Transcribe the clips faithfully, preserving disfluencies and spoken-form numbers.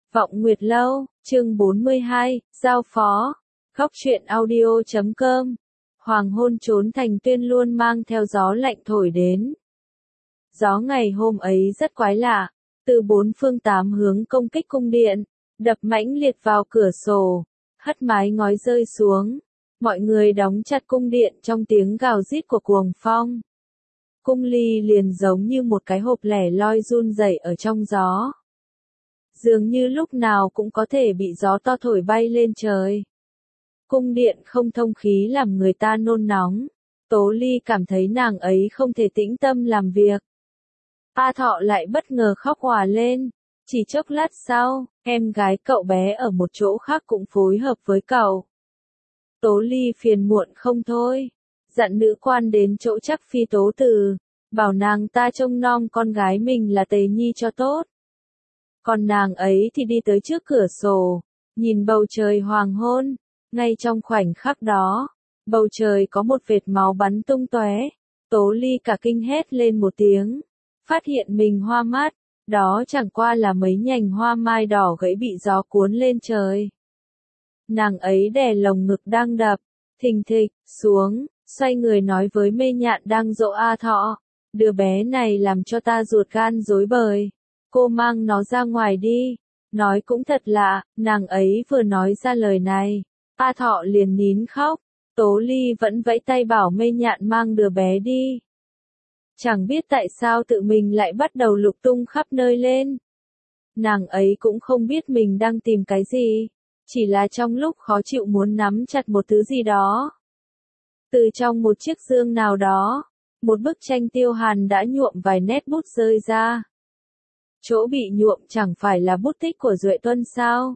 Vọng Nguyệt Lâu, chương bốn mươi hai, Giao phó. Góc truyện audio chấm com. Hoàng hôn trốn thành tuyên luôn mang theo gió lạnh thổi đến. Gió ngày hôm ấy rất quái lạ, từ bốn phương tám hướng công kích cung điện, đập mãnh liệt vào cửa sổ, hất mái ngói rơi xuống. Mọi người đóng chặt cung điện trong tiếng gào rít của cuồng phong. Cung ly liền giống như một cái hộp lẻ loi run rẩy ở trong gió. Dường như lúc nào cũng có thể bị gió to thổi bay lên trời. Cung điện không thông khí làm người ta nôn nóng. Tố Ly cảm thấy nàng ấy không thể tĩnh tâm làm việc. A Thọ lại bất ngờ khóc òa lên. Chỉ chốc lát sau, em gái cậu bé ở một chỗ khác cũng phối hợp với cậu. Tố Ly phiền muộn không thôi. Dặn nữ quan đến chỗ Trắc Phi Tố Từ, bảo nàng ta trông nom con gái mình là Tề Nhi cho tốt. Còn nàng ấy thì đi tới trước cửa sổ, nhìn bầu trời hoàng hôn. Ngay trong khoảnh khắc đó, bầu trời có một vệt máu bắn tung tóe. Tố Ly cả kinh hét lên một tiếng, phát hiện mình hoa mắt. Đó chẳng qua là mấy nhành hoa mai đỏ gãy bị gió cuốn lên trời. Nàng ấy đè lồng ngực đang đập, thình thịch, xuống, xoay người nói với Mê Nhạn đang dỗ A Thọ. Đứa bé này làm cho ta ruột gan rối bời. Cô mang nó ra ngoài đi. Nói cũng thật lạ, nàng ấy vừa nói ra lời này, A Thọ liền nín khóc. Tố Ly vẫn vẫy tay bảo Mê Nhạn mang đứa bé đi. Chẳng biết tại sao tự mình lại bắt đầu lục tung khắp nơi lên. Nàng ấy cũng không biết mình đang tìm cái gì, chỉ là trong lúc khó chịu muốn nắm chặt một thứ gì đó. Từ trong một chiếc dương nào đó, một bức tranh Tiêu Hàn đã nhuộm vài nét bút rơi ra. Chỗ bị nhuộm chẳng phải là bút tích của Duệ Tuân sao?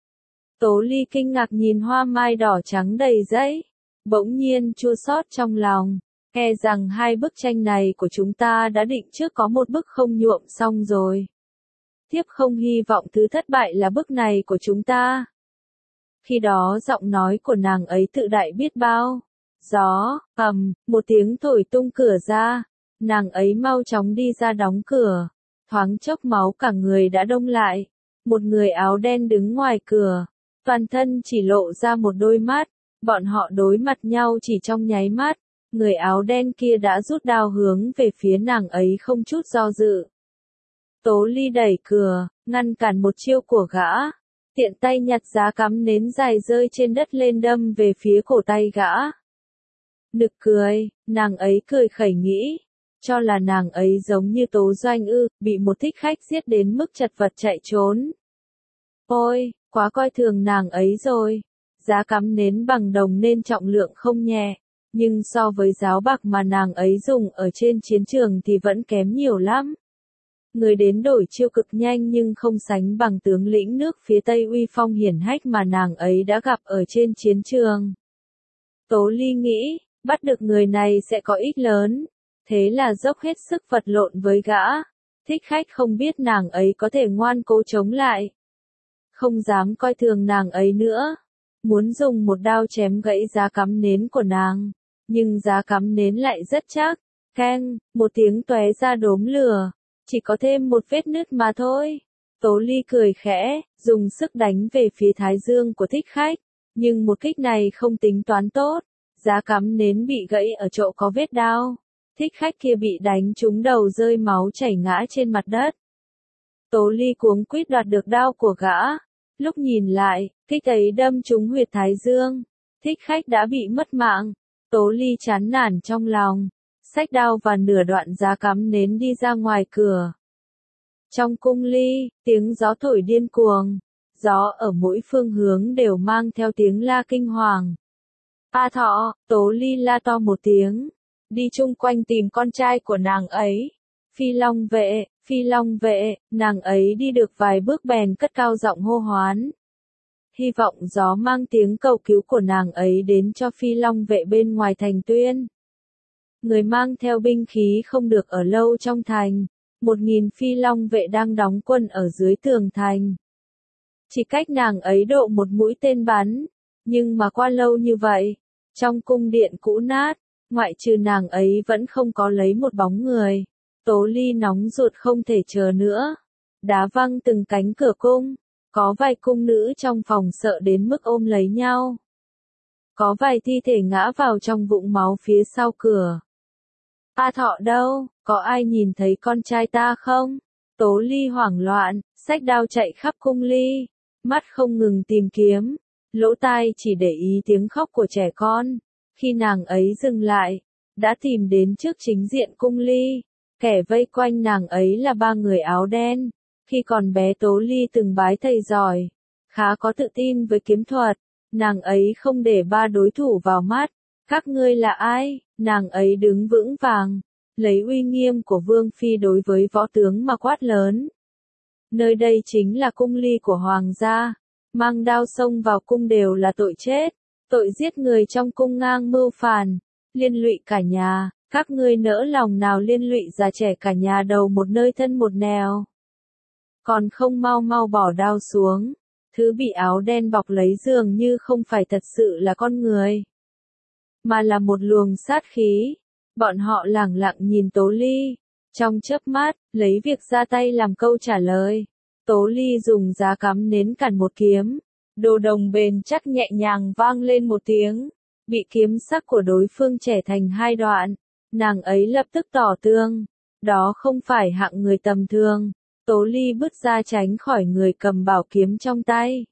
Tố Ly kinh ngạc nhìn hoa mai đỏ trắng đầy dãy, bỗng nhiên chua xót trong lòng, e rằng hai bức tranh này của chúng ta đã định trước có một bức không nhuộm xong rồi. Tiếp không hy vọng thứ thất bại là bức này của chúng ta. Khi đó giọng nói của nàng ấy tự đại biết bao. Gió, ầm, một tiếng thổi tung cửa ra, nàng ấy mau chóng đi ra đóng cửa. Thoáng chốc máu cả người đã đông lại. Một người áo đen đứng ngoài cửa, toàn thân chỉ lộ ra một đôi mắt. Bọn họ đối mặt nhau chỉ trong nháy mắt. Người áo đen kia đã rút đao hướng về phía nàng ấy không chút do dự. Tố Ly đẩy cửa, ngăn cản một chiêu của gã. Tiện tay nhặt giá cắm nến dài rơi trên đất lên đâm về phía cổ tay gã. Nực cười, nàng ấy cười khẩy nghĩ. Cho là nàng ấy giống như Tố Doanh ư, bị một thích khách giết đến mức chật vật chạy trốn. Ôi, quá coi thường nàng ấy rồi. Giá cắm nến bằng đồng nên trọng lượng không nhẹ, nhưng so với giáo bạc mà nàng ấy dùng ở trên chiến trường thì vẫn kém nhiều lắm. Người đến đổi chiêu cực nhanh nhưng không sánh bằng tướng lĩnh nước phía Tây uy phong hiển hách mà nàng ấy đã gặp ở trên chiến trường. Tố Ly nghĩ, bắt được người này sẽ có ích lớn. Thế là dốc hết sức vật lộn với gã. Thích khách không biết nàng ấy có thể ngoan cố chống lại. Không dám coi thường nàng ấy nữa. Muốn dùng một đao chém gãy giá cắm nến của nàng. Nhưng giá cắm nến lại rất chắc. Keng, một tiếng tóe ra đốm lửa. Chỉ có thêm một vết nứt mà thôi. Tố Ly cười khẽ, dùng sức đánh về phía thái dương của thích khách. Nhưng một kích này không tính toán tốt. Giá cắm nến bị gãy ở chỗ có vết đao. Thích khách kia bị đánh trúng đầu rơi máu chảy ngã trên mặt đất. Tố Ly cuống quýt đoạt được đao của gã. Lúc nhìn lại, kích ấy đâm trúng huyệt thái dương. Thích khách đã bị mất mạng. Tố Ly chán nản trong lòng. Xách đao và nửa đoạn giá cắm nến đi ra ngoài cửa. Trong cung ly, tiếng gió thổi điên cuồng. Gió ở mỗi phương hướng đều mang theo tiếng la kinh hoàng. A Thọ, Tố Ly la to một tiếng. Đi chung quanh tìm con trai của nàng ấy. Phi Long vệ, Phi Long vệ, nàng ấy đi được vài bước bèn cất cao giọng hô hoán. Hy vọng gió mang tiếng cầu cứu của nàng ấy đến cho Phi Long vệ bên ngoài thành tuyên. Người mang theo binh khí không được ở lâu trong thành. Một nghìn Phi Long vệ đang đóng quân ở dưới tường thành. Chỉ cách nàng ấy độ một mũi tên bắn. Nhưng mà qua lâu như vậy, trong cung điện cũ nát, ngoại trừ nàng ấy vẫn không có lấy một bóng người. Tố Ly nóng ruột không thể chờ nữa. Đá văng từng cánh cửa cung. Có vài cung nữ trong phòng sợ đến mức ôm lấy nhau. Có vài thi thể ngã vào trong vũng máu phía sau cửa. A Thọ đâu, có ai nhìn thấy con trai ta không? Tố Ly hoảng loạn, xách đao chạy khắp cung ly, mắt không ngừng tìm kiếm, lỗ tai chỉ để ý tiếng khóc của trẻ con. Khi nàng ấy dừng lại, đã tìm đến trước chính diện cung ly, kẻ vây quanh nàng ấy là ba người áo đen. Khi còn bé Tố Ly từng bái thầy giỏi, khá có tự tin với kiếm thuật, nàng ấy không để ba đối thủ vào mắt. Các ngươi là ai? Nàng ấy đứng vững vàng, lấy uy nghiêm của vương phi đối với võ tướng mà quát lớn. Nơi đây chính là cung ly của hoàng gia, mang đao xông vào cung đều là tội chết, tội giết người trong cung ngang mưu phản, liên lụy cả nhà, các ngươi nỡ lòng nào liên lụy già trẻ cả nhà đầu một nơi thân một nẻo. Còn không mau mau bỏ đao xuống, thứ bị áo đen bọc lấy dường như không phải thật sự là con người, mà là một luồng sát khí. Bọn họ lẳng lặng nhìn Tố Ly, trong chớp mắt, lấy việc ra tay làm câu trả lời. Tố Ly dùng giá cắm nến cản một kiếm, đồ đồng bền chắc nhẹ nhàng vang lên một tiếng, bị kiếm sắc của đối phương chẻ thành hai đoạn. Nàng ấy lập tức tỏ tương, đó không phải hạng người tầm thường. Tố Ly bước ra tránh khỏi người cầm bảo kiếm trong tay,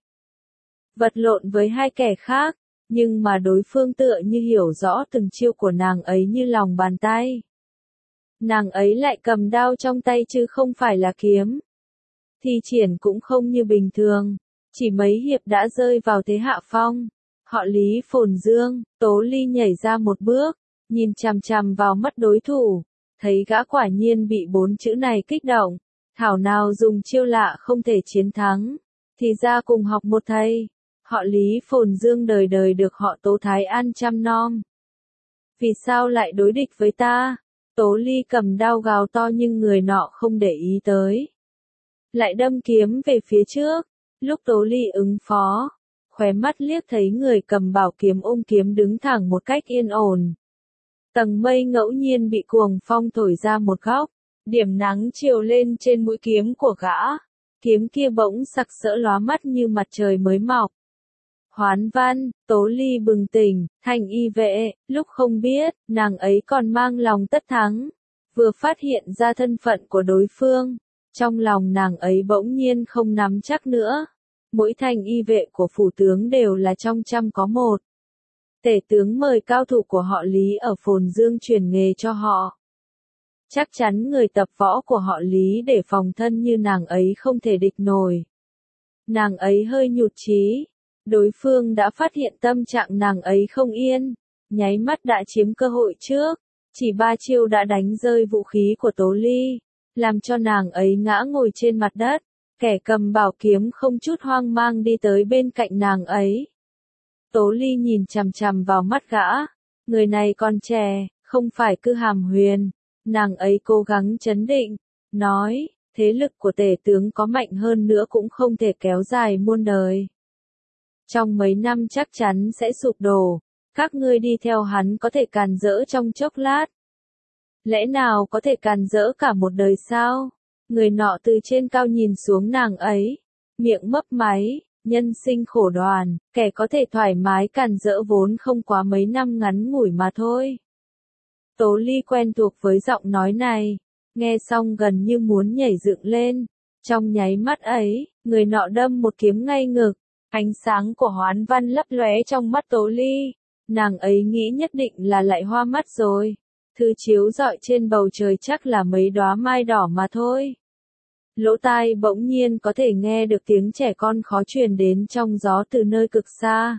vật lộn với hai kẻ khác, nhưng mà đối phương tựa như hiểu rõ từng chiêu của nàng ấy như lòng bàn tay. Nàng ấy lại cầm đao trong tay chứ không phải là kiếm. Thi triển cũng không như bình thường, chỉ mấy hiệp đã rơi vào thế hạ phong. Họ Lý Phồn Dương, Tố Ly nhảy ra một bước, nhìn chằm chằm vào mắt đối thủ, thấy gã quả nhiên bị bốn chữ này kích động. Thảo nào dùng chiêu lạ không thể chiến thắng, thì ra cùng học một thầy. Họ Lý Phồn Dương đời đời được họ Tố Thái An chăm nom. Vì sao lại đối địch với ta? Tố Ly cầm đao gào to nhưng người nọ không để ý tới, lại đâm kiếm về phía trước. Lúc Tố Ly ứng phó, khóe mắt liếc thấy người cầm bảo kiếm ôm kiếm đứng thẳng một cách yên ổn. Tầng mây ngẫu nhiên bị cuồng phong thổi ra một góc, điểm nắng chiều lên trên mũi kiếm của gã. Kiếm kia bỗng sặc sỡ lóa mắt như mặt trời mới mọc. Hoán Văn, Tố Ly bừng tỉnh, thành y vệ, lúc không biết, nàng ấy còn mang lòng tất thắng. Vừa phát hiện ra thân phận của đối phương, trong lòng nàng ấy bỗng nhiên không nắm chắc nữa. Mỗi thành y vệ của phủ tướng đều là trong trăm có một. Tể tướng mời cao thủ của họ Lý ở Phồn Dương truyền nghề cho họ. Chắc chắn người tập võ của họ Lý để phòng thân như nàng ấy không thể địch nổi. Nàng ấy hơi nhụt chí. Đối phương đã phát hiện tâm trạng nàng ấy không yên, nháy mắt đã chiếm cơ hội trước, chỉ ba chiêu đã đánh rơi vũ khí của Tố Ly, làm cho nàng ấy ngã ngồi trên mặt đất. Kẻ cầm bảo kiếm không chút hoang mang đi tới bên cạnh nàng ấy. Tố Ly nhìn chằm chằm vào mắt gã, người này còn trẻ, không phải Cư Hàm Huyền. Nàng ấy cố gắng trấn định, nói, thế lực của tể tướng có mạnh hơn nữa cũng không thể kéo dài muôn đời. Trong mấy năm chắc chắn sẽ sụp đổ, các ngươi đi theo hắn có thể càn rỡ trong chốc lát. Lẽ nào có thể càn rỡ cả một đời sao? Người nọ từ trên cao nhìn xuống nàng ấy, miệng mấp máy, nhân sinh khổ đoàn, kẻ có thể thoải mái càn rỡ vốn không quá mấy năm ngắn ngủi mà thôi. Tố Ly quen thuộc với giọng nói này, nghe xong gần như muốn nhảy dựng lên. Trong nháy mắt ấy, người nọ đâm một kiếm ngay ngực. Ánh sáng của Hoán Văn lấp lóe trong mắt Tố Ly, nàng ấy nghĩ nhất định là lại hoa mắt rồi. Thứ chiếu rọi trên bầu trời chắc là mấy đóa mai đỏ mà thôi. Lỗ tai bỗng nhiên có thể nghe được tiếng trẻ con khó truyền đến trong gió từ nơi cực xa.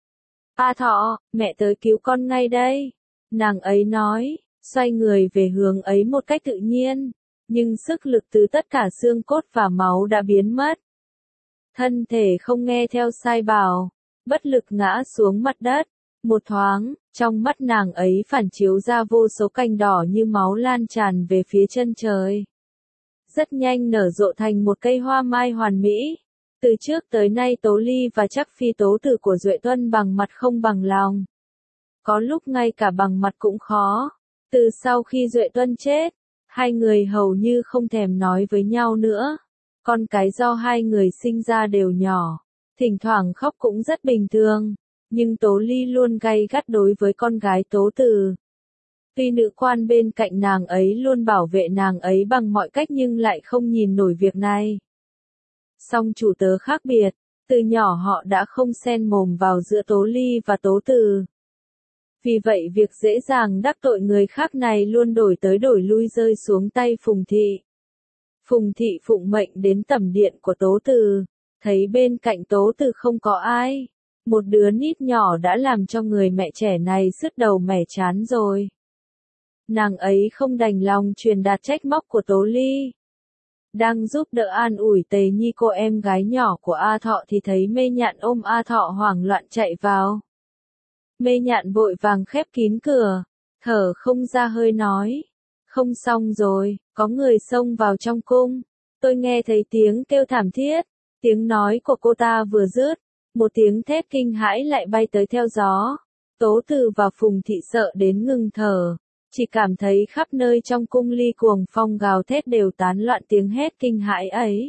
A Thọ, mẹ tới cứu con ngay đây. Nàng ấy nói, xoay người về hướng ấy một cách tự nhiên, nhưng sức lực từ tất cả xương cốt và máu đã biến mất. Thân thể không nghe theo sai bảo, bất lực ngã xuống mặt đất. Một thoáng, trong mắt nàng ấy phản chiếu ra vô số cành đỏ như máu lan tràn về phía chân trời. Rất nhanh nở rộ thành một cây hoa mai hoàn mỹ. Từ trước tới nay Tố Ly và Trắc Phi tố tử của Duệ Tuân bằng mặt không bằng lòng. Có lúc ngay cả bằng mặt cũng khó. Từ sau khi Duệ Tuân chết, hai người hầu như không thèm nói với nhau nữa. Con cái do hai người sinh ra đều nhỏ, thỉnh thoảng khóc cũng rất bình thường, nhưng Tố Ly luôn gay gắt đối với con gái Tố Từ. Tuy nữ quan bên cạnh nàng ấy luôn bảo vệ nàng ấy bằng mọi cách nhưng lại không nhìn nổi việc này. Song chủ tớ khác biệt, từ nhỏ họ đã không xen mồm vào giữa Tố Ly và Tố Từ. Vì vậy việc dễ dàng đắc tội người khác này luôn đổi tới đổi lui rơi xuống tay Phùng Thị. Phùng Thị phụng mệnh đến tẩm điện của Tố Từ, thấy bên cạnh Tố Từ không có ai. Một đứa nít nhỏ đã làm cho người mẹ trẻ này sứt đầu mẻ chán rồi. Nàng ấy không đành lòng truyền đạt trách móc của Tố Ly. Đang giúp đỡ an ủi Tề Nhi cô em gái nhỏ của A Thọ thì thấy Mê Nhạn ôm A Thọ hoảng loạn chạy vào. Mê Nhạn vội vàng khép kín cửa, thở không ra hơi nói. Không xong rồi, có người xông vào trong cung. Tôi nghe thấy tiếng kêu thảm thiết, tiếng nói của cô ta vừa dứt, một tiếng thét kinh hãi lại bay tới theo gió. Tố Từ và Phùng Thị sợ đến ngừng thở, chỉ cảm thấy khắp nơi trong cung ly cuồng phong gào thét đều tán loạn tiếng hét kinh hãi ấy.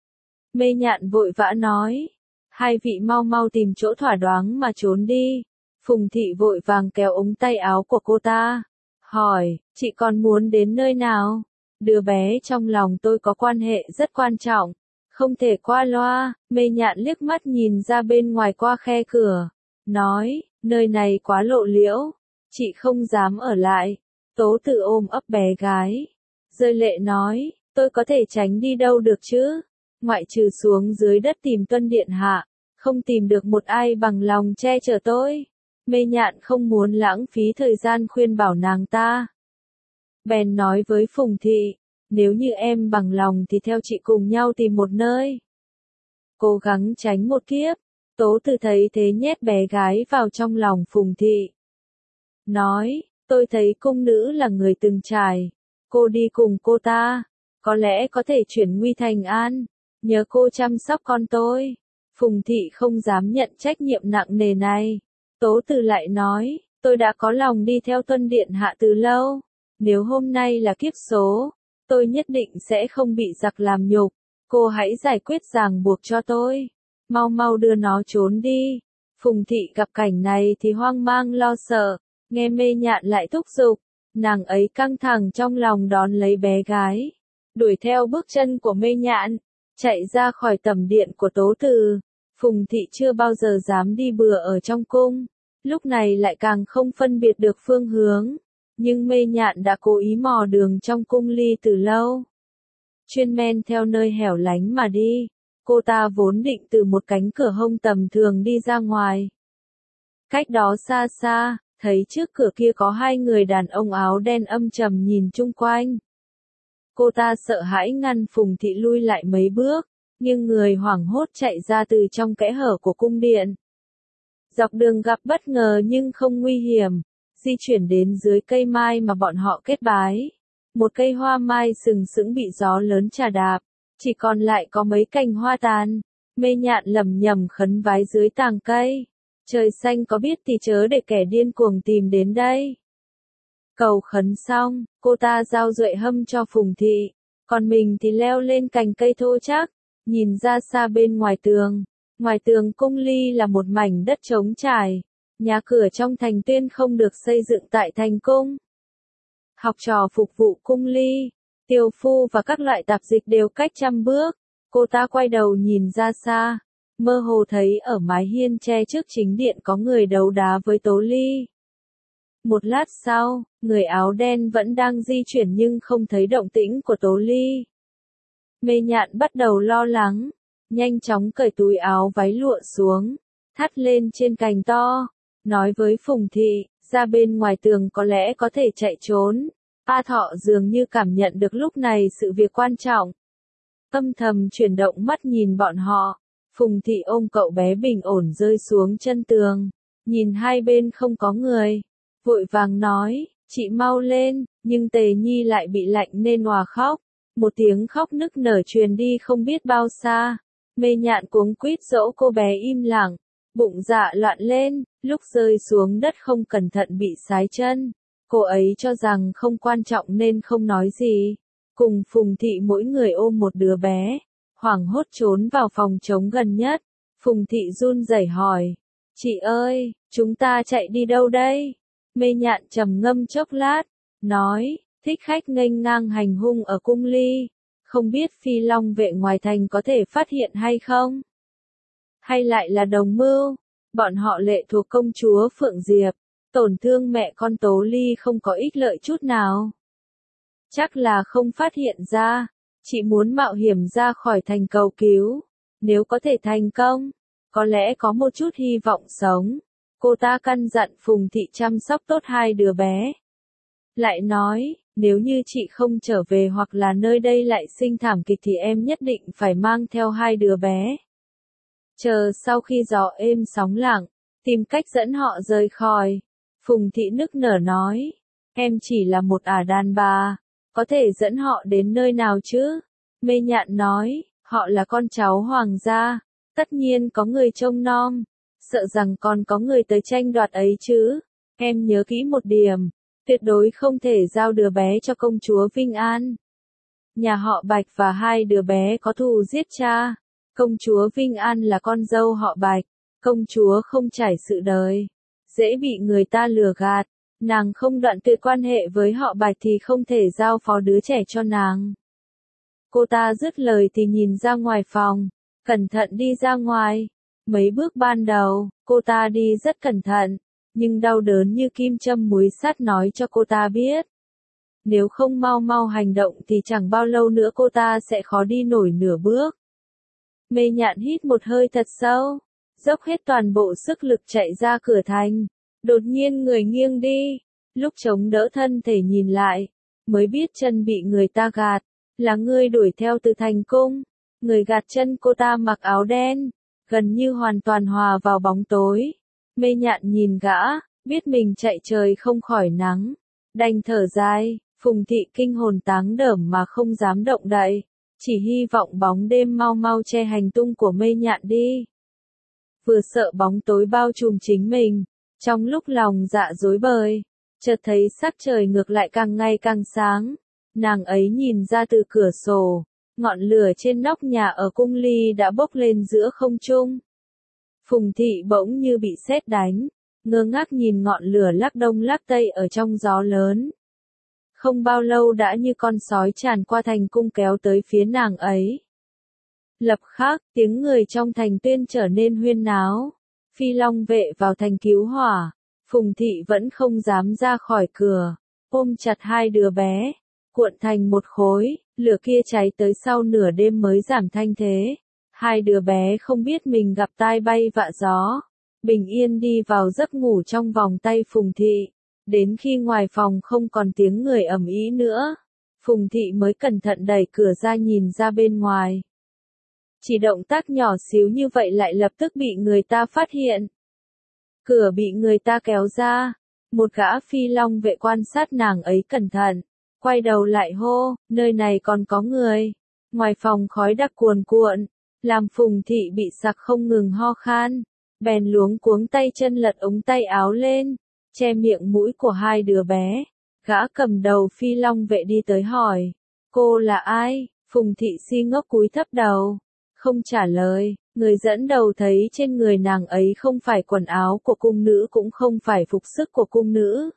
Mê Nhạn vội vã nói, hai vị mau mau tìm chỗ thỏa đáng mà trốn đi. Phùng Thị vội vàng kéo ống tay áo của cô ta, hỏi, chị còn muốn đến nơi nào? Đứa bé trong lòng tôi có quan hệ rất quan trọng, không thể qua loa. Mê Nhạn liếc mắt nhìn ra bên ngoài qua khe cửa, nói, nơi này quá lộ liễu, chị không dám ở lại. Tố Từ ôm ấp bé gái, rơi lệ nói, tôi có thể tránh đi đâu được chứ? Ngoại trừ xuống dưới đất tìm Tuân Điện Hạ, không tìm được một ai bằng lòng che chở tôi. Mê Nhạn không muốn lãng phí thời gian khuyên bảo nàng ta. Bèn nói với Phùng Thị, nếu như em bằng lòng thì theo chị cùng nhau tìm một nơi. Cố gắng tránh một kiếp. Tố Từ thấy thế nhét bé gái vào trong lòng Phùng Thị. Nói, tôi thấy cung nữ là người từng trải. Cô đi cùng cô ta, có lẽ có thể chuyển nguy thành an. Nhớ cô chăm sóc con tôi. Phùng Thị không dám nhận trách nhiệm nặng nề này. Tố Từ lại nói, tôi đã có lòng đi theo Tuân Điện Hạ từ lâu. Nếu hôm nay là kiếp số, tôi nhất định sẽ không bị giặc làm nhục. Cô hãy giải quyết ràng buộc cho tôi. Mau mau đưa nó trốn đi. Phùng Thị gặp cảnh này thì hoang mang lo sợ. Nghe Mê Nhạn lại thúc giục, nàng ấy căng thẳng trong lòng đón lấy bé gái. Đuổi theo bước chân của Mê Nhạn, chạy ra khỏi tẩm điện của Tố Từ. Phùng Thị chưa bao giờ dám đi bừa ở trong cung, lúc này lại càng không phân biệt được phương hướng. Nhưng Mê Nhạn đã cố ý mò đường trong cung ly từ lâu. Chuyên men theo nơi hẻo lánh mà đi, cô ta vốn định từ một cánh cửa hông tầm thường đi ra ngoài. Cách đó xa xa, thấy trước cửa kia có hai người đàn ông áo đen âm trầm nhìn chung quanh. Cô ta sợ hãi ngăn Phùng Thị lui lại mấy bước, nhưng người hoảng hốt chạy ra từ trong kẽ hở của cung điện. Dọc đường gặp bất ngờ nhưng không nguy hiểm, di chuyển đến dưới cây mai mà bọn họ kết bái. Một cây hoa mai sừng sững bị gió lớn chà đạp, chỉ còn lại có mấy cành hoa tàn. Mê Nhạn lẩm nhẩm khấn vái dưới tàng cây. Trời xanh có biết thì chớ để kẻ điên cuồng tìm đến đây. Cầu khấn xong, cô ta giao duệ hâm cho Phùng Thị, còn mình thì leo lên cành cây thô chắc, nhìn ra xa bên ngoài tường. Ngoài tường cung ly là một mảnh đất trống trải, nhà cửa trong thành Tuyên không được xây dựng tại thành cung. Học trò phục vụ cung ly, tiều phu và các loại tạp dịch đều cách trăm bước. Cô ta quay đầu nhìn ra xa, mơ hồ thấy ở mái hiên tre trước chính điện có người đấu đá với Tố Ly. Một lát sau, người áo đen vẫn đang di chuyển nhưng không thấy động tĩnh của Tố Ly. Mê Nhạn bắt đầu lo lắng, nhanh chóng cởi túi áo váy lụa xuống, thắt lên trên cành to, nói với Phùng Thị, ra bên ngoài tường có lẽ có thể chạy trốn. A Thọ dường như cảm nhận được lúc này sự việc quan trọng. Âm thầm chuyển động mắt nhìn bọn họ, Phùng Thị ôm cậu bé bình ổn rơi xuống chân tường, nhìn hai bên không có người, vội vàng nói, chị mau lên, nhưng Tề Nhi lại bị lạnh nên òa khóc. Một tiếng khóc nức nở truyền đi không biết bao xa. Mê Nhạn cuống quýt dỗ cô bé im lặng, bụng dạ loạn lên, lúc rơi xuống đất không cẩn thận bị sái chân. Cô ấy cho rằng không quan trọng nên không nói gì. Cùng Phùng Thị mỗi người ôm một đứa bé, hoảng hốt trốn vào phòng trống gần nhất. Phùng thị run rẩy hỏi, chị ơi, chúng ta chạy đi đâu đây? Mê Nhạn trầm ngâm chốc lát, nói, thích khách nghênh ngang hành hung ở cung ly, không biết Phi Long vệ ngoài thành có thể phát hiện hay không? Hay lại là đồng mưu? Bọn họ lệ thuộc công chúa Phượng Diệp, tổn thương mẹ con Tố Ly không có ích lợi chút nào. Chắc là không phát hiện ra, chị muốn mạo hiểm ra khỏi thành cầu cứu, nếu có thể thành công, có lẽ có một chút hy vọng sống. Cô ta căn dặn Phùng thị chăm sóc tốt hai đứa bé. Lại nói, nếu như chị không trở về hoặc là nơi đây lại sinh thảm kịch thì em nhất định phải mang theo hai đứa bé. Chờ sau khi gió êm sóng lặng, tìm cách dẫn họ rời khỏi. Phùng thị nức nở nói, em chỉ là một ả đàn bà, có thể dẫn họ đến nơi nào chứ? Mê Nhạn nói, họ là con cháu hoàng gia, tất nhiên có người trông nom, sợ rằng còn có người tới tranh đoạt ấy chứ. Em nhớ kỹ một điểm, tuyệt đối không thể giao đứa bé cho công chúa Vinh An. Nhà họ Bạch và hai đứa bé có thù giết cha. Công chúa Vinh An là con dâu họ Bạch, công chúa không trải sự đời, dễ bị người ta lừa gạt. Nàng không đoạn tuyệt quan hệ với họ Bạch thì không thể giao phó đứa trẻ cho nàng. Cô ta dứt lời thì nhìn ra ngoài phòng, cẩn thận đi ra ngoài. Mấy bước ban đầu, cô ta đi rất cẩn thận, nhưng đau đớn như kim châm muối sắt nói cho cô ta biết. Nếu không mau mau hành động thì chẳng bao lâu nữa cô ta sẽ khó đi nổi nửa bước. Mê Nhạn hít một hơi thật sâu, dốc hết toàn bộ sức lực chạy ra cửa thành. Đột nhiên người nghiêng đi, lúc chống đỡ thân thể nhìn lại, mới biết chân bị người ta gạt, là người đuổi theo từ thành cung. Người gạt chân cô ta mặc áo đen, gần như hoàn toàn hòa vào bóng tối. Mê Nhạn nhìn gã, biết mình chạy trời không khỏi nắng, đành thở dài. Phùng thị kinh hồn táng đởm mà không dám động đậy, chỉ hy vọng bóng đêm mau mau che hành tung của Mê Nhạn đi. Vừa sợ bóng tối bao trùm chính mình, trong lúc lòng dạ rối bời, chợt thấy sắc trời ngược lại càng ngày càng sáng. Nàng ấy nhìn ra từ cửa sổ, ngọn lửa trên nóc nhà ở cung ly đã bốc lên giữa không trung. Phùng thị bỗng như bị sét đánh, ngơ ngác nhìn ngọn lửa lắc đông lắc tây ở trong gió lớn. Không bao lâu đã như con sói tràn qua thành cung kéo tới phía nàng ấy. Lập khắc, tiếng người trong thành tuyên trở nên huyên náo. Phi Long vệ vào thành cứu hỏa. Phùng thị vẫn không dám ra khỏi cửa, ôm chặt hai đứa bé, cuộn thành một khối. Lửa kia cháy tới sau nửa đêm mới giảm thanh thế. Hai đứa bé không biết mình gặp tai bay vạ gió, bình yên đi vào giấc ngủ trong vòng tay Phùng thị. Đến khi ngoài phòng không còn tiếng người ầm ĩ nữa, Phùng thị mới cẩn thận đẩy cửa ra nhìn ra bên ngoài. Chỉ động tác nhỏ xíu như vậy lại lập tức bị người ta phát hiện. Cửa bị người ta kéo ra, một gã Phi Long vệ quan sát nàng ấy cẩn thận, quay đầu lại hô, nơi này còn có người. Ngoài phòng khói đặc cuồn cuộn, làm Phùng thị bị sặc không ngừng ho khan, bèn luống cuống tay chân lật ống tay áo lên, che miệng mũi của hai đứa bé. Gã cầm đầu Phi Long vệ đi tới hỏi, cô là ai? Phùng thị si ngốc cúi thấp đầu, không trả lời. Người dẫn đầu thấy trên người nàng ấy không phải quần áo của cung nữ cũng không phải phục sức của cung nữ.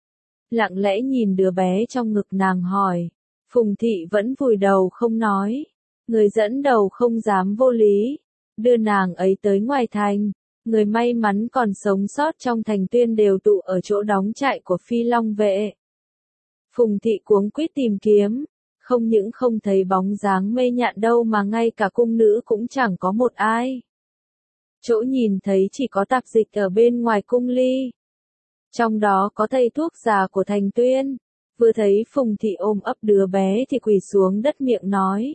Lặng lẽ nhìn đứa bé trong ngực nàng hỏi. Phùng thị vẫn vùi đầu không nói. Người dẫn đầu không dám vô lý, đưa nàng ấy tới ngoài thành. Người may mắn còn sống sót trong thành tuyên đều tụ ở chỗ đóng trại của Phi Long vệ. Phùng thị cuống quýt tìm kiếm, không những không thấy bóng dáng Mê Nhạn đâu mà ngay cả cung nữ cũng chẳng có một ai. Chỗ nhìn thấy chỉ có tạp dịch ở bên ngoài cung ly. Trong đó có thầy thuốc già của thành tuyên, vừa thấy Phùng thị ôm ấp đứa bé thì quỳ xuống đất miệng nói.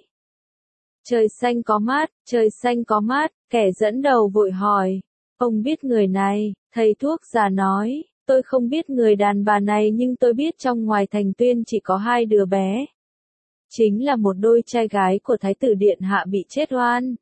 Trời xanh có mát, trời xanh có mát, kẻ dẫn đầu vội hỏi. Ông biết người này, thầy thuốc già nói, tôi không biết người đàn bà này nhưng tôi biết trong ngoài thành tuyên chỉ có hai đứa bé. Chính là một đôi trai gái của Thái tử Điện Hạ bị chết oan.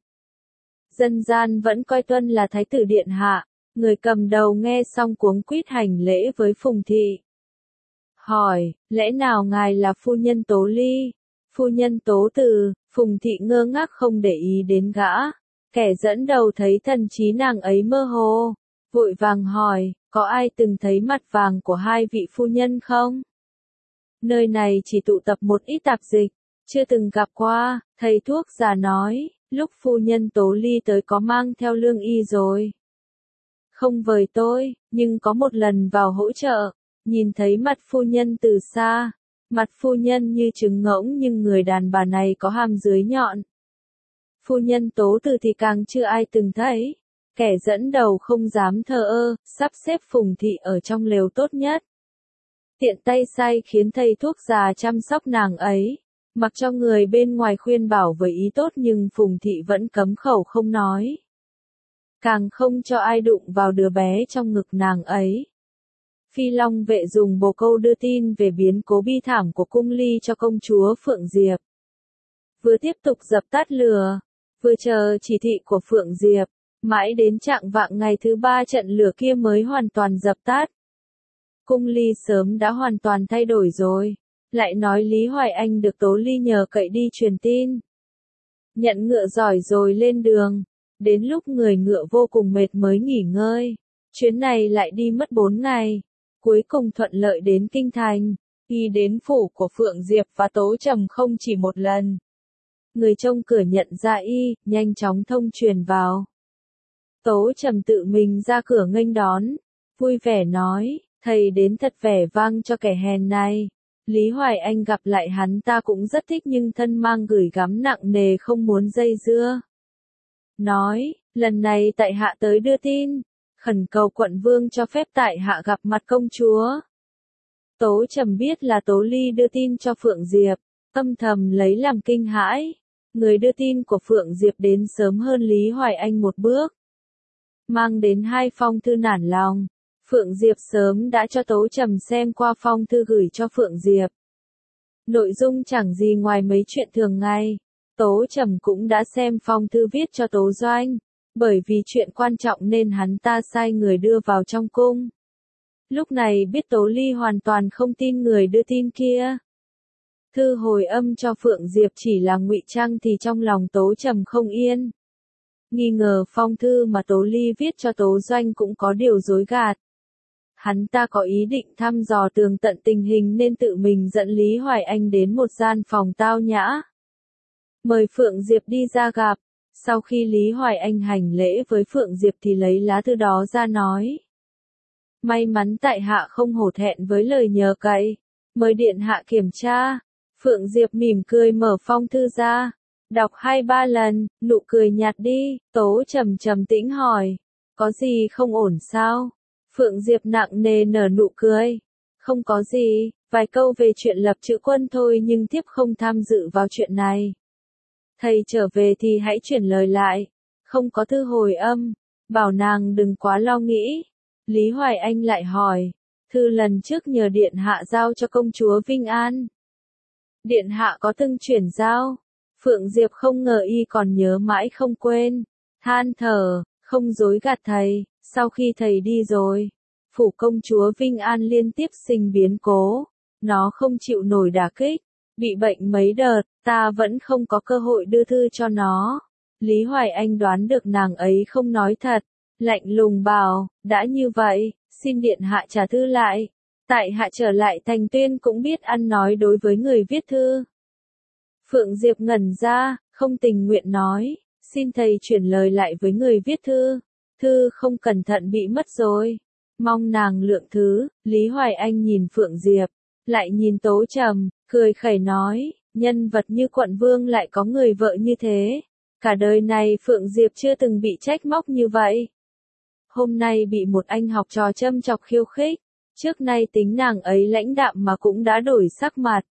Dân gian vẫn coi Tuân là Thái tử Điện Hạ. Người cầm đầu nghe xong cuống quýt hành lễ với Phùng thị. Hỏi, lẽ nào ngài là phu nhân Tố Ly? Phu nhân Tố Từ, Phùng Thị ngơ ngác không để ý đến gã. Kẻ dẫn đầu thấy thần trí nàng ấy mơ hồ, vội vàng hỏi, có ai từng thấy mặt vàng của hai vị phu nhân không? Nơi này chỉ tụ tập một ít tạp dịch, chưa từng gặp qua. Thầy thuốc già nói, lúc phu nhân Tố Ly tới có mang theo lương y rồi. Không vời tôi, nhưng có một lần vào hỗ trợ, nhìn thấy mặt phu nhân từ xa. Mặt phu nhân như trứng ngỗng nhưng người đàn bà này có hàm dưới nhọn. Phu nhân Tố Từ thì càng chưa ai từng thấy. Kẻ dẫn đầu không dám thờ ơ, sắp xếp Phùng Thị ở trong lều tốt nhất. Tiện tay sai khiến thầy thuốc già chăm sóc nàng ấy. Mặc cho người bên ngoài khuyên bảo với ý tốt nhưng Phùng Thị vẫn cấm khẩu không nói. Càng không cho ai đụng vào đứa bé trong ngực nàng ấy. Phi Long vệ dùng bồ câu đưa tin về biến cố bi thảm của cung ly cho công chúa Phượng Diệp. Vừa tiếp tục dập tắt lửa, vừa chờ chỉ thị của Phượng Diệp, mãi đến trạng vạng ngày thứ ba trận lửa kia mới hoàn toàn dập tắt. Cung ly sớm đã hoàn toàn thay đổi rồi, lại nói Lý Hoài Anh được Tố Ly nhờ cậy đi truyền tin. Nhận ngựa giỏi rồi lên đường, đến lúc người ngựa vô cùng mệt mới nghỉ ngơi. Chuyến này lại đi mất bốn ngày, cuối cùng thuận lợi đến Kinh Thành. Y đến phủ của Phượng Diệp và Tố Trầm không chỉ một lần. Người trông cửa nhận ra y, nhanh chóng thông truyền vào. Tố Trầm tự mình ra cửa nghênh đón, vui vẻ nói, thầy đến thật vẻ vang cho kẻ hèn này. Lý Hoài Anh gặp lại hắn ta cũng rất thích nhưng thân mang gửi gắm nặng nề không muốn dây dưa. Nói, lần này tại hạ tới đưa tin, khẩn cầu quận vương cho phép tại hạ gặp mặt công chúa. Tố Trầm biết là Tố Ly đưa tin cho Phượng Diệp, âm thầm lấy làm kinh hãi. Người đưa tin của Phượng Diệp đến sớm hơn Lý Hoài Anh một bước. Mang đến hai phong thư nản lòng. Phượng Diệp sớm đã cho Tố Trầm xem qua phong thư gửi cho Phượng Diệp. Nội dung chẳng gì ngoài mấy chuyện thường ngày. Tố Trầm cũng đã xem phong thư viết cho Tố Doanh. Bởi vì chuyện quan trọng nên hắn ta sai người đưa vào trong cung. Lúc này biết Tố Ly hoàn toàn không tin người đưa tin kia. Thư hồi âm cho Phượng Diệp chỉ là ngụy trang thì trong lòng Tố Trầm không yên. Nghi ngờ phong thư mà Tố Ly viết cho Tố Doanh cũng có điều dối gạt. Hắn ta có ý định thăm dò tường tận tình hình nên tự mình dẫn Lý Hoài Anh đến một gian phòng tao nhã. Mời Phượng Diệp đi ra gặp. Sau khi Lý Hoài Anh hành lễ với Phượng Diệp thì lấy lá thư đó ra nói. May mắn tại hạ không hổ thẹn với lời nhờ cậy. Mời điện hạ kiểm tra. Phượng Diệp mỉm cười mở phong thư ra. Đọc hai ba lần, nụ cười nhạt đi. Tố Trầm trầm tĩnh hỏi. Có gì không ổn sao? Phượng Diệp nặng nề nở nụ cười. Không có gì, vài câu về chuyện lập chữ quân thôi nhưng thiếp không tham dự vào chuyện này. Thầy trở về thì hãy chuyển lời lại. Không có thư hồi âm. Bảo nàng đừng quá lo nghĩ. Lý Hoài Anh lại hỏi. Thư lần trước nhờ điện hạ giao cho công chúa Vinh An. Điện hạ có từng chuyển giao. Phượng Diệp không ngờ y còn nhớ mãi không quên. Than thở, không dối gạt thầy. Sau khi thầy đi rồi, phủ công chúa Vinh An liên tiếp sinh biến cố. Nó không chịu nổi đả kích. Bị bệnh mấy đợt, ta vẫn không có cơ hội đưa thư cho nó. Lý Hoài Anh đoán được nàng ấy không nói thật. Lạnh lùng bảo, đã như vậy, xin điện hạ trả thư lại. Tại hạ trở lại thành Tuyên cũng biết ăn nói đối với người viết thư. Phượng Diệp ngẩn ra, không tình nguyện nói, xin thầy chuyển lời lại với người viết thư. Thư không cẩn thận bị mất rồi. Mong nàng lượng thứ. Lý Hoài Anh nhìn Phượng Diệp, lại nhìn Tố Trầm, cười khẩy nói, nhân vật như quận vương lại có người vợ như thế. Cả đời này Phượng Diệp chưa từng bị trách móc như vậy. Hôm nay bị một anh học trò châm chọc khiêu khích. Trước nay tính nàng ấy lãnh đạm mà cũng đã đổi sắc mặt.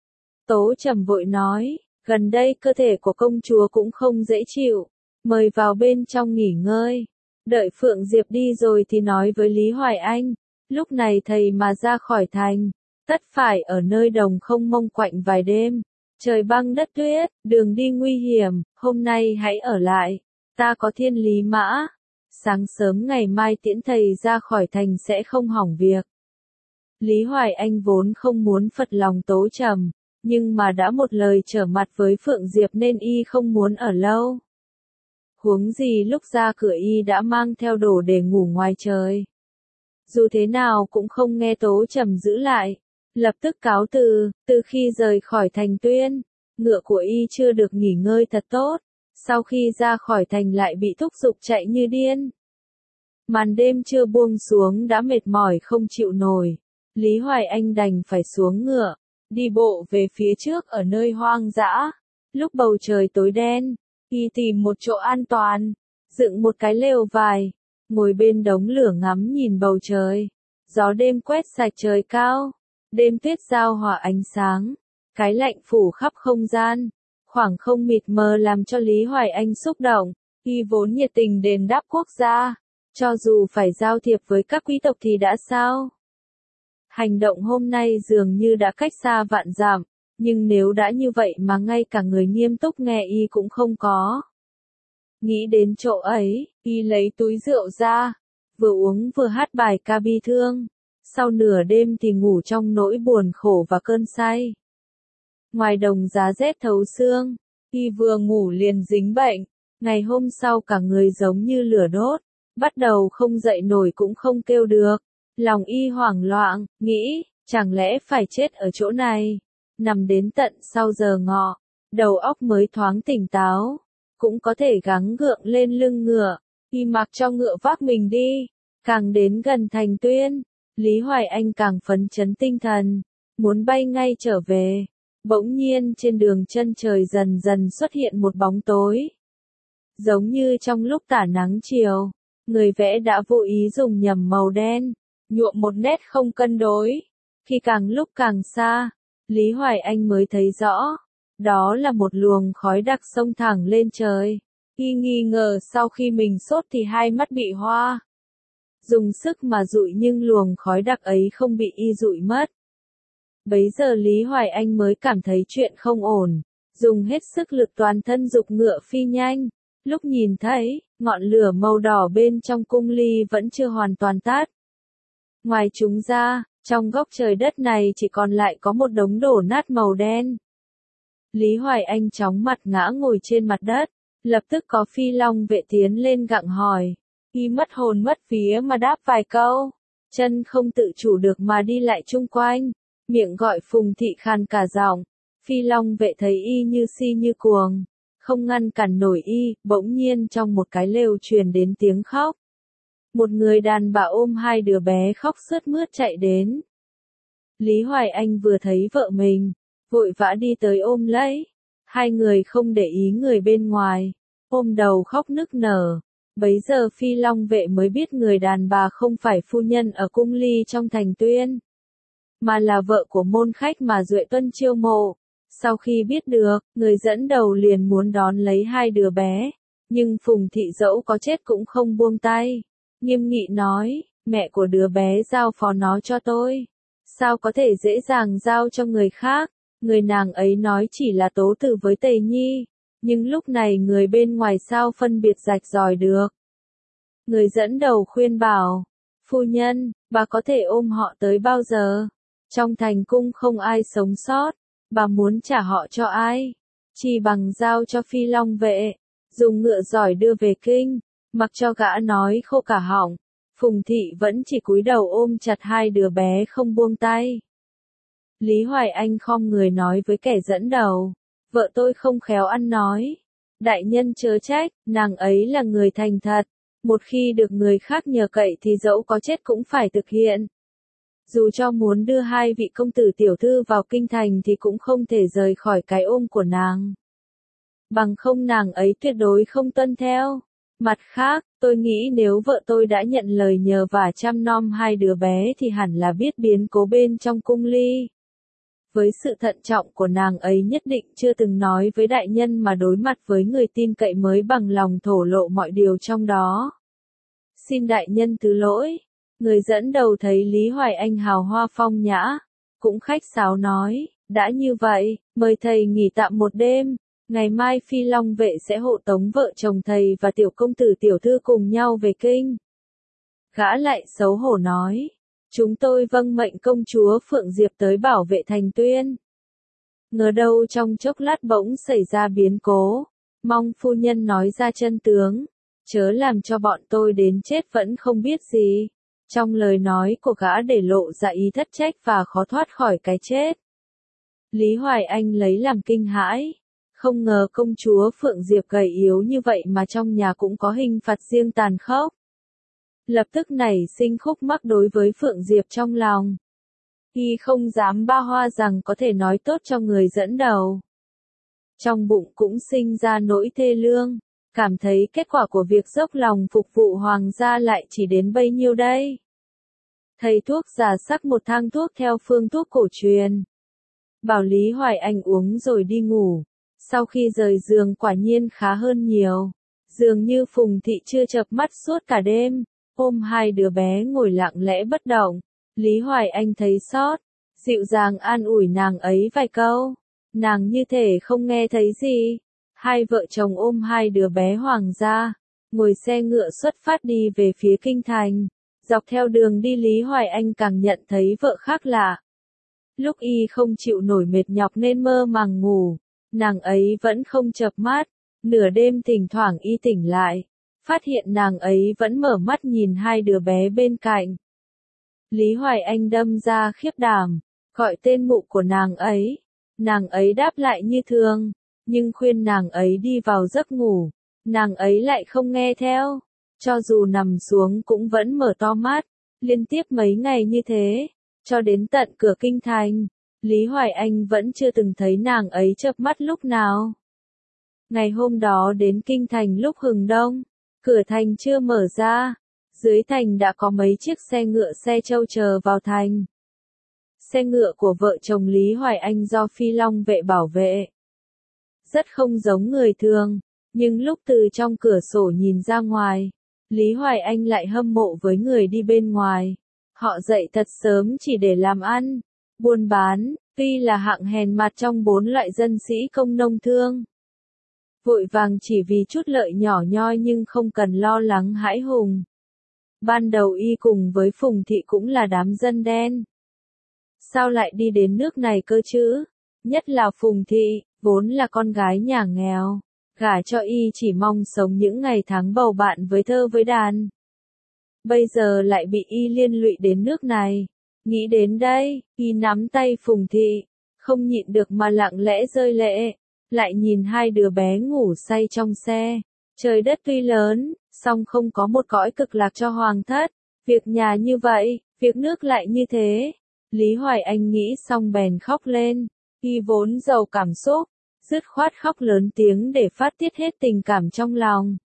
Tố Trầm vội nói, gần đây cơ thể của công chúa cũng không dễ chịu. Mời vào bên trong nghỉ ngơi. Đợi Phượng Diệp đi rồi thì nói với Lý Hoài Anh. Lúc này thầy mà ra khỏi thành. Tất phải ở nơi đồng không mông quạnh vài đêm. Trời băng đất tuyết, đường đi nguy hiểm. Hôm nay hãy ở lại. Ta có thiên lý mã. Sáng sớm ngày mai tiễn thầy ra khỏi thành sẽ không hỏng việc. Lý Hoài Anh vốn không muốn phật lòng Tố Trầm. nhưng mà đã một lời trở mặt với Phượng Diệp nên y không muốn ở lâu. Huống gì lúc ra cửa y đã mang theo đồ để ngủ ngoài trời. Dù thế nào cũng không nghe Tố Trầm giữ lại, lập tức cáo từ. Từ khi rời khỏi thành Tuyên, ngựa của y chưa được nghỉ ngơi thật tốt, sau khi ra khỏi thành lại bị thúc giục chạy như điên. Màn đêm chưa buông xuống đã mệt mỏi không chịu nổi, Lý Hoài Anh đành phải xuống ngựa, đi bộ về phía trước ở nơi hoang dã. Lúc bầu trời tối đen, y tìm một chỗ an toàn, dựng một cái lều vải, ngồi bên đống lửa ngắm nhìn bầu trời. Gió đêm quét sạch trời cao, đêm tuyết giao hòa ánh sáng, cái lạnh phủ khắp không gian, khoảng không mịt mờ làm cho Lý Hoài Anh xúc động. Y vốn nhiệt tình đền đáp quốc gia, cho dù phải giao thiệp với các quý tộc thì đã sao? Hành động hôm nay dường như đã cách xa vạn dặm, nhưng nếu đã như vậy mà ngay cả người nghiêm túc nghe y cũng không có. Nghĩ đến chỗ ấy, y lấy túi rượu ra, vừa uống vừa hát bài ca bi thương, sau nửa đêm thì ngủ trong nỗi buồn khổ và cơn say. Ngoài đồng giá rét thấu xương, y vừa ngủ liền dính bệnh, ngày hôm sau cả người giống như lửa đốt, bắt đầu không dậy nổi cũng không kêu được. Lòng y hoảng loạn, nghĩ, chẳng lẽ phải chết ở chỗ này. Nằm đến tận sau giờ ngọ, đầu óc mới thoáng tỉnh táo, cũng có thể gắng gượng lên lưng ngựa, y mặc cho ngựa vác mình đi. Càng đến gần thành Tuyên, Lý Hoài Anh càng phấn chấn tinh thần, muốn bay ngay trở về. Bỗng nhiên trên đường chân trời dần dần xuất hiện một bóng tối. Giống như trong lúc tả nắng chiều, người vẽ đã vô ý dùng nhầm màu đen, nhuộm một nét không cân đối. Khi càng lúc càng xa, Lý Hoài Anh mới thấy rõ, đó là một luồng khói đặc xông thẳng lên trời. Y nghi ngờ sau khi mình sốt thì hai mắt bị hoa. Dùng sức mà dụi nhưng luồng khói đặc ấy không bị y dụi mất. Bấy giờ Lý Hoài Anh mới cảm thấy chuyện không ổn, dùng hết sức lực toàn thân giục ngựa phi nhanh. Lúc nhìn thấy, ngọn lửa màu đỏ bên trong cung ly vẫn chưa hoàn toàn tắt. Ngoài chúng ra, trong góc trời đất này chỉ còn lại có một đống đổ nát màu đen. Lý Hoài Anh chóng mặt ngã ngồi trên mặt đất, lập tức có phi long vệ tiến lên gặng hỏi. Y mất hồn mất vía mà đáp vài câu, chân không tự chủ được mà đi lại chung quanh, miệng gọi Phùng Thị khàn cả giọng. Phi long vệ thấy y như si như cuồng, không ngăn cản nổi y. Bỗng nhiên trong một cái lều truyền đến tiếng khóc. Một người đàn bà ôm hai đứa bé khóc sướt mướt chạy đến. Lý Hoài Anh vừa thấy vợ mình, vội vã đi tới ôm lấy. Hai người không để ý người bên ngoài, ôm đầu khóc nức nở. Bấy giờ Phi Long vệ mới biết người đàn bà không phải phu nhân ở cung ly trong thành Tuyên, mà là vợ của môn khách mà Duệ Tuân chiêu mộ. Sau khi biết được, người dẫn đầu liền muốn đón lấy hai đứa bé, nhưng Phùng Thị dẫu có chết cũng không buông tay. Nghiêm nghị nói, mẹ của đứa bé giao phó nó cho tôi. Sao có thể dễ dàng giao cho người khác? Người nàng ấy nói chỉ là tố tử với Tề Nhi, nhưng lúc này người bên ngoài sao phân biệt rạch ròi được. Người dẫn đầu khuyên bảo, phu nhân, bà có thể ôm họ tới bao giờ? Trong thành cung không ai sống sót, bà muốn trả họ cho ai? Chỉ bằng giao cho Phi Long vệ, dùng ngựa giỏi đưa về kinh. Mặc cho gã nói khô cả họng, Phùng Thị vẫn chỉ cúi đầu ôm chặt hai đứa bé không buông tay. Lý Hoài Anh khom người nói với kẻ dẫn đầu, vợ tôi không khéo ăn nói. Đại nhân chớ trách, nàng ấy là người thành thật, một khi được người khác nhờ cậy thì dẫu có chết cũng phải thực hiện. Dù cho muốn đưa hai vị công tử tiểu thư vào kinh thành thì cũng không thể rời khỏi cái ôm của nàng. Bằng không nàng ấy tuyệt đối không tuân theo. Mặt khác, tôi nghĩ nếu vợ tôi đã nhận lời nhờ và chăm nom hai đứa bé thì hẳn là biết biến cố bên trong cung ly. Với sự thận trọng của nàng ấy nhất định chưa từng nói với đại nhân mà đối mặt với người tin cậy mới bằng lòng thổ lộ mọi điều trong đó. Xin đại nhân thứ lỗi. Người dẫn đầu thấy Lý Hoài Anh hào hoa phong nhã, cũng khách sáo nói, đã như vậy, mời thầy nghỉ tạm một đêm. Ngày mai Phi Long vệ sẽ hộ tống vợ chồng thầy và tiểu công tử tiểu thư cùng nhau về kinh. Gã lại xấu hổ nói, chúng tôi vâng mệnh công chúa Phượng Diệp tới bảo vệ thành Tuyên. Ngờ đâu trong chốc lát bỗng xảy ra biến cố, mong phu nhân nói ra chân tướng, chớ làm cho bọn tôi đến chết vẫn không biết gì. Trong lời nói của gã để lộ ra ý thất trách và khó thoát khỏi cái chết. Lý Hoài Anh lấy làm kinh hãi, không ngờ công chúa Phượng Diệp gầy yếu như vậy mà trong nhà cũng có hình phạt riêng tàn khốc. Lập tức nảy sinh khúc mắc đối với Phượng Diệp trong lòng. Y không dám ba hoa rằng có thể nói tốt cho người dẫn đầu. Trong bụng cũng sinh ra nỗi thê lương, cảm thấy kết quả của việc dốc lòng phục vụ hoàng gia lại chỉ đến bấy nhiêu đây. Thầy thuốc già sắc một thang thuốc theo phương thuốc cổ truyền. Bảo Lý Hoài Anh uống rồi đi ngủ. Sau khi rời giường quả nhiên khá hơn nhiều. Dường như Phùng Thị chưa chợp mắt suốt cả đêm, ôm hai đứa bé ngồi lặng lẽ bất động. Lý Hoài Anh thấy xót, dịu dàng an ủi nàng ấy vài câu. Nàng như thể không nghe thấy gì. Hai vợ chồng ôm hai đứa bé hoàng gia, ngồi xe ngựa xuất phát đi về phía kinh thành. Dọc theo đường đi Lý Hoài Anh càng nhận thấy vợ khác lạ. Lúc y không chịu nổi mệt nhọc nên mơ màng ngủ, nàng ấy vẫn không chợp mắt. Nửa đêm thỉnh thoảng y tỉnh lại, phát hiện nàng ấy vẫn mở mắt nhìn hai đứa bé bên cạnh. Lý Hoài Anh đâm ra khiếp đảm, gọi tên mụ của nàng ấy. Nàng ấy đáp lại như thường, nhưng khuyên nàng ấy đi vào giấc ngủ, nàng ấy lại không nghe theo. Cho dù nằm xuống cũng vẫn mở to mắt, liên tiếp mấy ngày như thế, cho đến tận cửa kinh thành, Lý Hoài Anh vẫn chưa từng thấy nàng ấy chớp mắt lúc nào. Ngày hôm đó đến kinh thành lúc hừng đông, cửa thành chưa mở ra, dưới thành đã có mấy chiếc xe ngựa xe trâu chờ vào thành. Xe ngựa của vợ chồng Lý Hoài Anh do Phi Long vệ bảo vệ. Rất không giống người thường, nhưng lúc từ trong cửa sổ nhìn ra ngoài, Lý Hoài Anh lại hâm mộ với người đi bên ngoài. Họ dậy thật sớm chỉ để làm ăn, buôn bán, tuy là hạng hèn mặt trong bốn loại dân sĩ công nông thương. Vội vàng chỉ vì chút lợi nhỏ nhoi nhưng không cần lo lắng hãi hùng. Ban đầu y cùng với Phùng Thị cũng là đám dân đen. Sao lại đi đến nước này cơ chứ? Nhất là Phùng Thị, vốn là con gái nhà nghèo, gả cho y chỉ mong sống những ngày tháng bầu bạn với thơ với đàn. Bây giờ lại bị y liên lụy đến nước này. Nghĩ đến đây, y nắm tay Phùng Thị, không nhịn được mà lặng lẽ rơi lệ. Lại nhìn hai đứa bé ngủ say trong xe. Trời đất tuy lớn, song không có một cõi cực lạc cho hoàng thất. Việc nhà như vậy, việc nước lại như thế. Lý Hoài Anh nghĩ xong bèn khóc lên. Y vốn giàu cảm xúc, dứt khoát khóc lớn tiếng để phát tiết hết tình cảm trong lòng.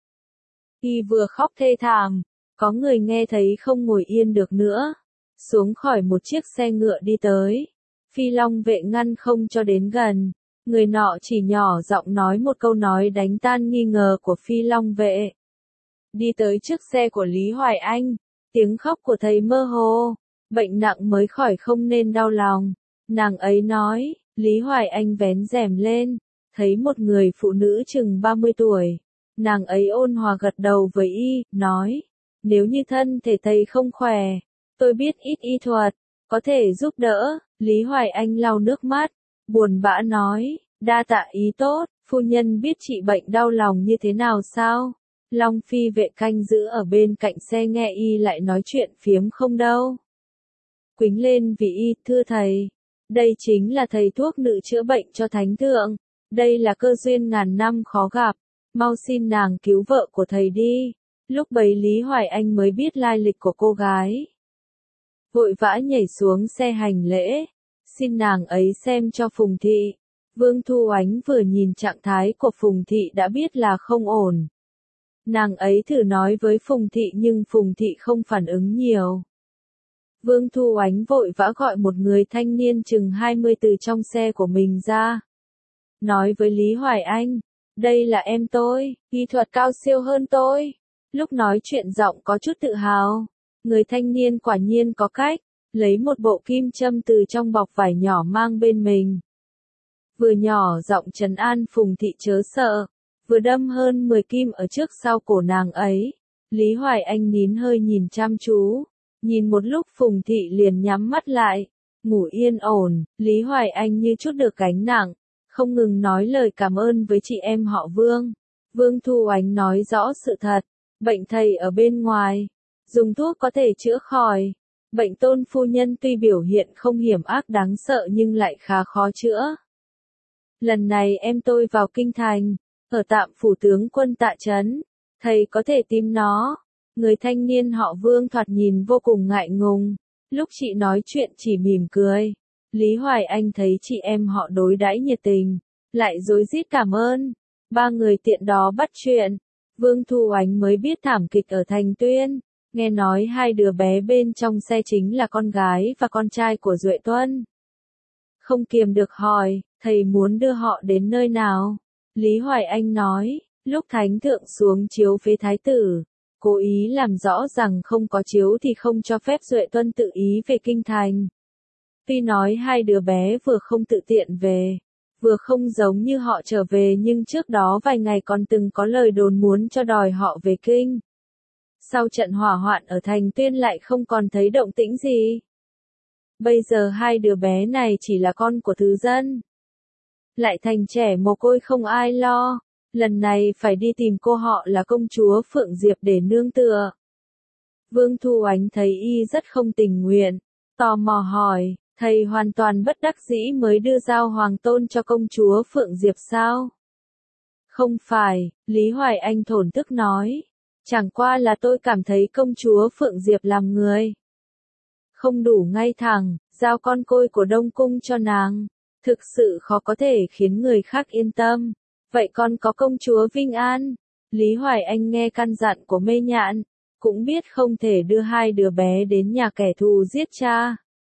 Y vừa khóc thê thảm, có người nghe thấy không ngồi yên được nữa. Xuống khỏi một chiếc xe ngựa đi tới. Phi Long vệ ngăn không cho đến gần. Người nọ chỉ nhỏ giọng nói một câu nói đánh tan nghi ngờ của Phi Long vệ. Đi tới trước xe của Lý Hoài Anh, tiếng khóc của thầy mơ hồ, bệnh nặng mới khỏi không nên đau lòng. Nàng ấy nói, Lý Hoài Anh vén rèm lên, thấy một người phụ nữ chừng ba mươi tuổi. Nàng ấy ôn hòa gật đầu với y, nói, nếu như thân thể thầy không khỏe, tôi biết ít y thuật, có thể giúp đỡ. Lý Hoài Anh lau nước mắt, buồn bã nói, đa tạ ý tốt, phu nhân biết trị bệnh đau lòng như thế nào sao? Long Phi vệ canh giữ ở bên cạnh xe nghe y lại nói chuyện phiếm không đâu. Quýnh lên vì y, thưa thầy, đây chính là thầy thuốc nữ chữa bệnh cho thánh thượng, đây là cơ duyên ngàn năm khó gặp, mau xin nàng cứu vợ của thầy đi. Lúc bấy Lý Hoài Anh mới biết lai lịch của cô gái. Vội vã nhảy xuống xe hành lễ, xin nàng ấy xem cho Phùng Thị. Vương Thu Ánh vừa nhìn trạng thái của Phùng Thị đã biết là không ổn. Nàng ấy thử nói với Phùng Thị nhưng Phùng Thị không phản ứng nhiều. Vương Thu Ánh vội vã gọi một người thanh niên chừng hai mươi từ trong xe của mình ra. Nói với Lý Hoài Anh, đây là em tôi, y thuật cao siêu hơn tôi. Lúc nói chuyện giọng có chút tự hào. Người thanh niên quả nhiên có cách, lấy một bộ kim châm từ trong bọc vải nhỏ mang bên mình. Vừa nhỏ giọng trấn an Phùng Thị chớ sợ, vừa đâm hơn mười kim ở trước sau cổ nàng ấy. Lý Hoài Anh nín hơi nhìn chăm chú, nhìn một lúc Phùng Thị liền nhắm mắt lại, ngủ yên ổn. Lý Hoài Anh như chút được gánh nặng, không ngừng nói lời cảm ơn với chị em họ Vương. Vương Thu Oánh nói rõ sự thật, bệnh thầy ở bên ngoài, dùng thuốc có thể chữa khỏi. Bệnh Tôn phu nhân tuy biểu hiện không hiểm ác đáng sợ nhưng lại khá khó chữa. Lần này em tôi vào kinh thành, ở tạm phủ tướng quân Tạ Trấn, thầy có thể tìm nó. Người thanh niên họ Vương thoạt nhìn vô cùng ngại ngùng, lúc chị nói chuyện chỉ mỉm cười. Lý Hoài Anh thấy chị em họ đối đãi nhiệt tình, lại rối rít cảm ơn. Ba người tiện đó bắt chuyện. Vương Thu Oánh mới biết thảm kịch ở Thành Tuyên, nghe nói hai đứa bé bên trong xe chính là con gái và con trai của Duệ Tuân. Không kiềm được hỏi, thầy muốn đưa họ đến nơi nào? Lý Hoài Anh nói, lúc Thánh Thượng xuống chiếu phế Thái tử, cố ý làm rõ rằng không có chiếu thì không cho phép Duệ Tuân tự ý về kinh thành. Tuy nói hai đứa bé vừa không tự tiện về, vừa không giống như họ trở về nhưng trước đó vài ngày còn từng có lời đồn muốn cho đòi họ về kinh. Sau trận hỏa hoạn ở Thành Tuyên lại không còn thấy động tĩnh gì. Bây giờ hai đứa bé này chỉ là con của thứ dân. Lại thành trẻ mồ côi không ai lo, lần này phải đi tìm cô họ là công chúa Phượng Diệp để nương tựa. Vương Thu Oánh thấy y rất không tình nguyện, tò mò hỏi, thầy hoàn toàn bất đắc dĩ mới đưa giao hoàng tôn cho công chúa Phượng Diệp sao? Không phải, Lý Hoài Anh thổn thức nói, chẳng qua là tôi cảm thấy công chúa Phượng Diệp làm người không đủ ngay thẳng, giao con côi của Đông Cung cho nàng, thực sự khó có thể khiến người khác yên tâm. Vậy còn có công chúa Vinh An? Lý Hoài Anh nghe căn dặn của Mê Nhạn, cũng biết không thể đưa hai đứa bé đến nhà kẻ thù giết cha.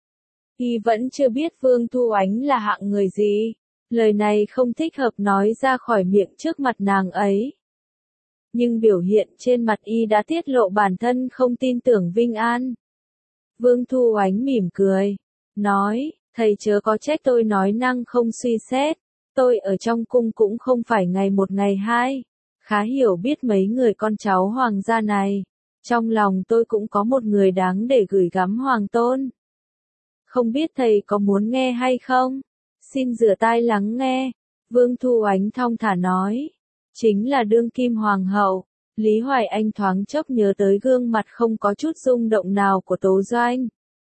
Y vẫn chưa biết Vương Thu Oánh là hạng người gì, lời này không thích hợp nói ra khỏi miệng trước mặt nàng ấy. Nhưng biểu hiện trên mặt y đã tiết lộ bản thân không tin tưởng Vinh An. Vương Thu Oánh mỉm cười, nói, thầy chớ có trách tôi nói năng không suy xét, tôi ở trong cung cũng không phải ngày một ngày hai, khá hiểu biết mấy người con cháu hoàng gia này, trong lòng tôi cũng có một người đáng để gửi gắm hoàng tôn. Không biết thầy có muốn nghe hay không? Xin rửa tai lắng nghe. Vương Thu Oánh thong thả nói, chính là đương kim hoàng hậu. Lý Hoài Anh thoáng chốc nhớ tới gương mặt không có chút rung động nào của Tố Doanh.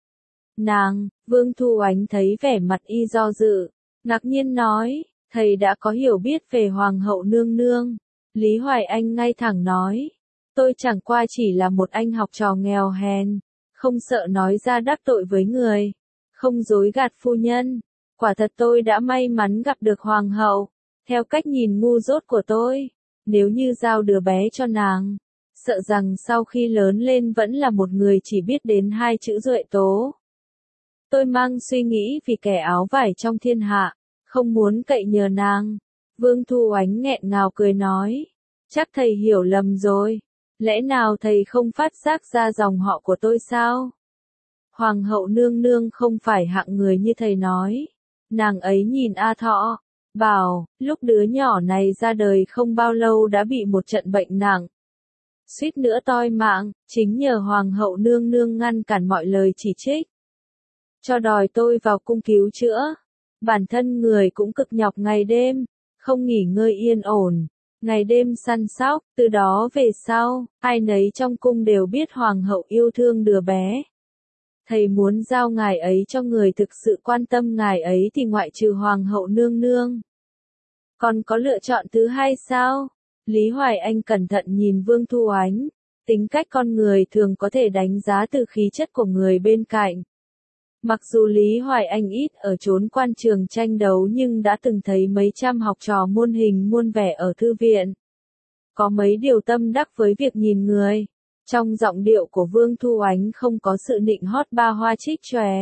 Nàng, Vương Thu Oánh thấy vẻ mặt y do dự, ngạc nhiên nói, thầy đã có hiểu biết về hoàng hậu nương nương. Lý Hoài Anh ngay thẳng nói, tôi chẳng qua chỉ là một anh học trò nghèo hèn, không sợ nói ra đắc tội với người, không dối gạt phu nhân. Quả thật tôi đã may mắn gặp được hoàng hậu, theo cách nhìn ngu dốt của tôi. Nếu như giao đứa bé cho nàng, sợ rằng sau khi lớn lên vẫn là một người chỉ biết đến hai chữ Duệ Tố. Tôi mang suy nghĩ vì kẻ áo vải trong thiên hạ, không muốn cậy nhờ nàng. Vương Thu Oánh nghẹn ngào cười nói, chắc thầy hiểu lầm rồi, lẽ nào thầy không phát giác ra dòng họ của tôi sao? Hoàng hậu nương nương không phải hạng người như thầy nói. Nàng ấy nhìn A Thọ, bảo, lúc đứa nhỏ này ra đời không bao lâu đã bị một trận bệnh nặng. Suýt nữa toi mạng, chính nhờ hoàng hậu nương nương ngăn cản mọi lời chỉ trích. Cho đòi tôi vào cung cứu chữa. Bản thân người cũng cực nhọc ngày đêm, không nghỉ ngơi yên ổn, ngày đêm săn sóc, từ đó về sau, ai nấy trong cung đều biết hoàng hậu yêu thương đứa bé. Thầy muốn giao ngài ấy cho người thực sự quan tâm ngài ấy thì ngoại trừ hoàng hậu nương nương. Còn có lựa chọn thứ hai sao? Lý Hoài Anh cẩn thận nhìn Vương Thu Oánh, tính cách con người thường có thể đánh giá từ khí chất của người bên cạnh. Mặc dù Lý Hoài Anh ít ở chốn quan trường tranh đấu nhưng đã từng thấy mấy trăm học trò muôn hình muôn vẻ ở thư viện. Có mấy điều tâm đắc với việc nhìn người. Trong giọng điệu của Vương Thu Oánh không có sự nịnh hót ba hoa trích chòe.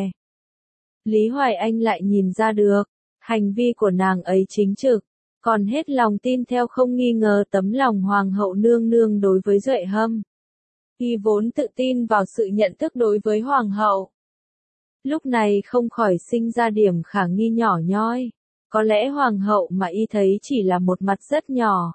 Lý Hoài Anh lại nhìn ra được, hành vi của nàng ấy chính trực, còn hết lòng tin theo không nghi ngờ tấm lòng hoàng hậu nương nương đối với Duệ Hâm. Y vốn tự tin vào sự nhận thức đối với hoàng hậu. Lúc này không khỏi sinh ra điểm khả nghi nhỏ nhoi, có lẽ hoàng hậu mà y thấy chỉ là một mặt rất nhỏ.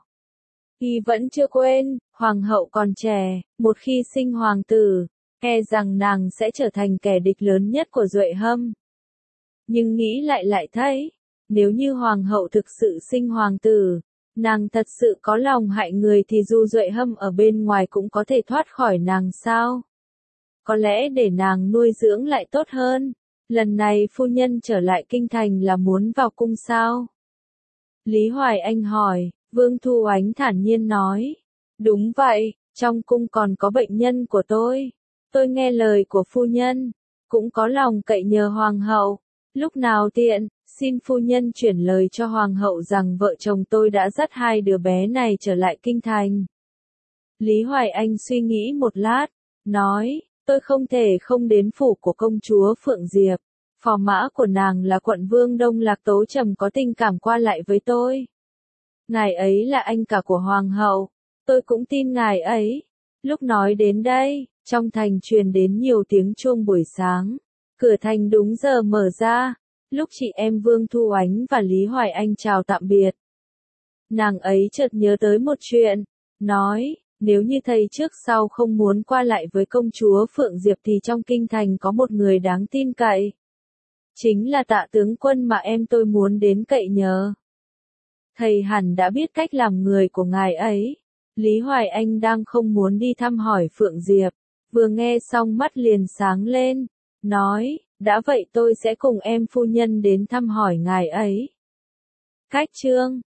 Y vẫn chưa quên, hoàng hậu còn trẻ, một khi sinh hoàng tử, e rằng nàng sẽ trở thành kẻ địch lớn nhất của Duệ Hâm. Nhưng nghĩ lại lại thấy, Nếu như hoàng hậu thực sự sinh hoàng tử, nàng thật sự có lòng hại người thì Du Duệ Hâm ở bên ngoài cũng có thể thoát khỏi nàng sao? Có lẽ để nàng nuôi dưỡng lại tốt hơn. Lần này phu nhân trở lại kinh thành là muốn vào cung sao? Lý Hoài Anh hỏi, Vương Thu Oánh thản nhiên nói. Đúng vậy, trong cung còn có bệnh nhân của tôi. Tôi nghe lời của phu nhân, cũng có lòng cậy nhờ hoàng hậu. Lúc nào tiện, xin phu nhân chuyển lời cho hoàng hậu rằng vợ chồng tôi đã dắt hai đứa bé này trở lại kinh thành. Lý Hoài Anh suy nghĩ một lát, nói, tôi không thể không đến phủ của công chúa Phượng Diệp. Phò mã của nàng là quận vương Đông Lạc Tố Trầm có tình cảm qua lại với tôi. Ngài ấy là anh cả của hoàng hậu, tôi cũng tin ngài ấy. Lúc nói đến đây, trong thành truyền đến nhiều tiếng chuông buổi sáng. Cửa thành đúng giờ mở ra, lúc chị em Vương Thu Oánh và Lý Hoài Anh chào tạm biệt. Nàng ấy chợt nhớ tới một chuyện, nói, nếu như thầy trước sau không muốn qua lại với công chúa Phượng Diệp thì trong kinh thành có một người đáng tin cậy. Chính là Tạ tướng quân mà em tôi muốn đến cậy nhờ. Thầy hẳn đã biết cách làm người của ngài ấy. Lý Hoài Anh đang không muốn đi thăm hỏi Phượng Diệp, vừa nghe xong mắt liền sáng lên, nói, đã vậy tôi sẽ cùng em phu nhân đến thăm hỏi ngài ấy. Cách chương